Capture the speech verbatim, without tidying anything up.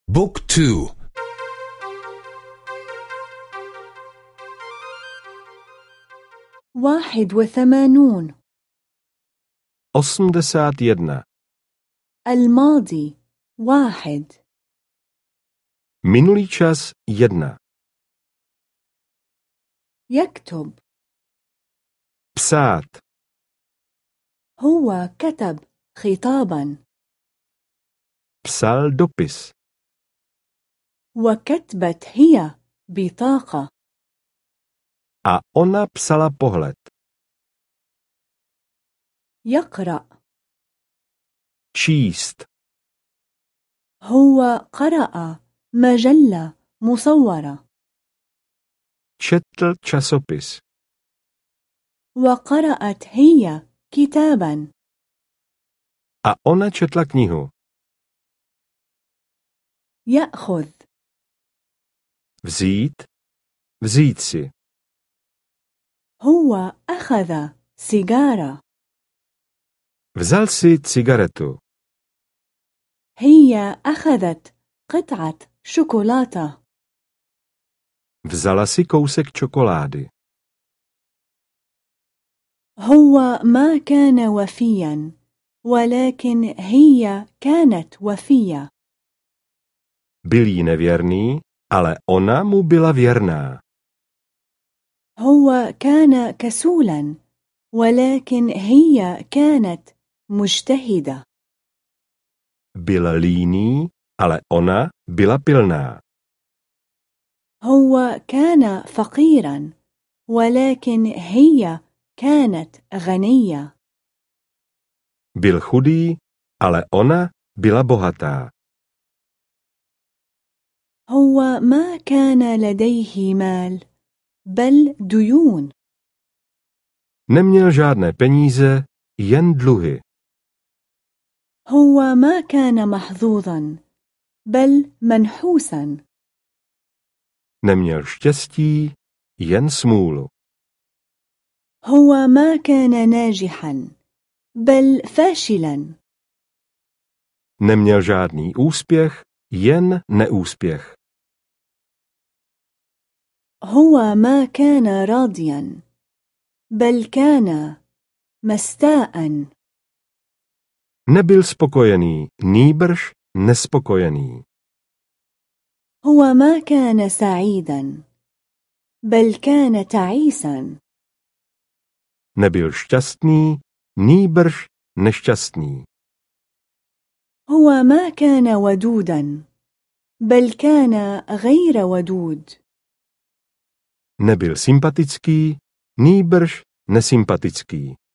بوك تو. واحد وثمانون. osmdesát jedna. الماضي واحد. Minulý čas jedna. يكتب. Psát. هو كتب خطابا. Psal dopis. وكتبت هي بطاقة. A ona psala pohled. يقرأ. Číst. هو قرأ مجلة مصورة. Četl časopis. وقرأت هي كتابا. A ona četla knihu. يأخذ. Vzít. Vzít si. هو أخذ سيجارة. Vzal si cigaretu. هي أخذت قطعة شوكولاتة. Vzala si kousek čokolády. هو ما كان وفيا ولكن هي كانت وفية. Byl jí nevěrný, ale ona mu byla věrná. هو كان كسولا ولكن هي كانت مجتهدة. Byl líný, ale ona byla pilná. هو كان فقيرا ولكن هي كانت غنية. Byl chudý, ale ona byla bohatá. هو ما كان لديه مال بل ديون. Neměl žádné peníze, jen dluhy. هو ما كان محظوظا بل منحوسا. Neměl štěstí, jen smůlu. هو ما كان ناجحا بل فاشلا. Neměl žádný úspěch, jen neúspěch. هو ما كان راضيا بل كان مستاء. Nebyl spokojený, nýbrž nespokojený. هو ما كان سعيدا بل كان تعيسا. Nebyl šťastný, nýbrž nešťastný. هو ما كان ودودا بل كان غير ودود. Nebyl sympatický, nýbrž nesympatický.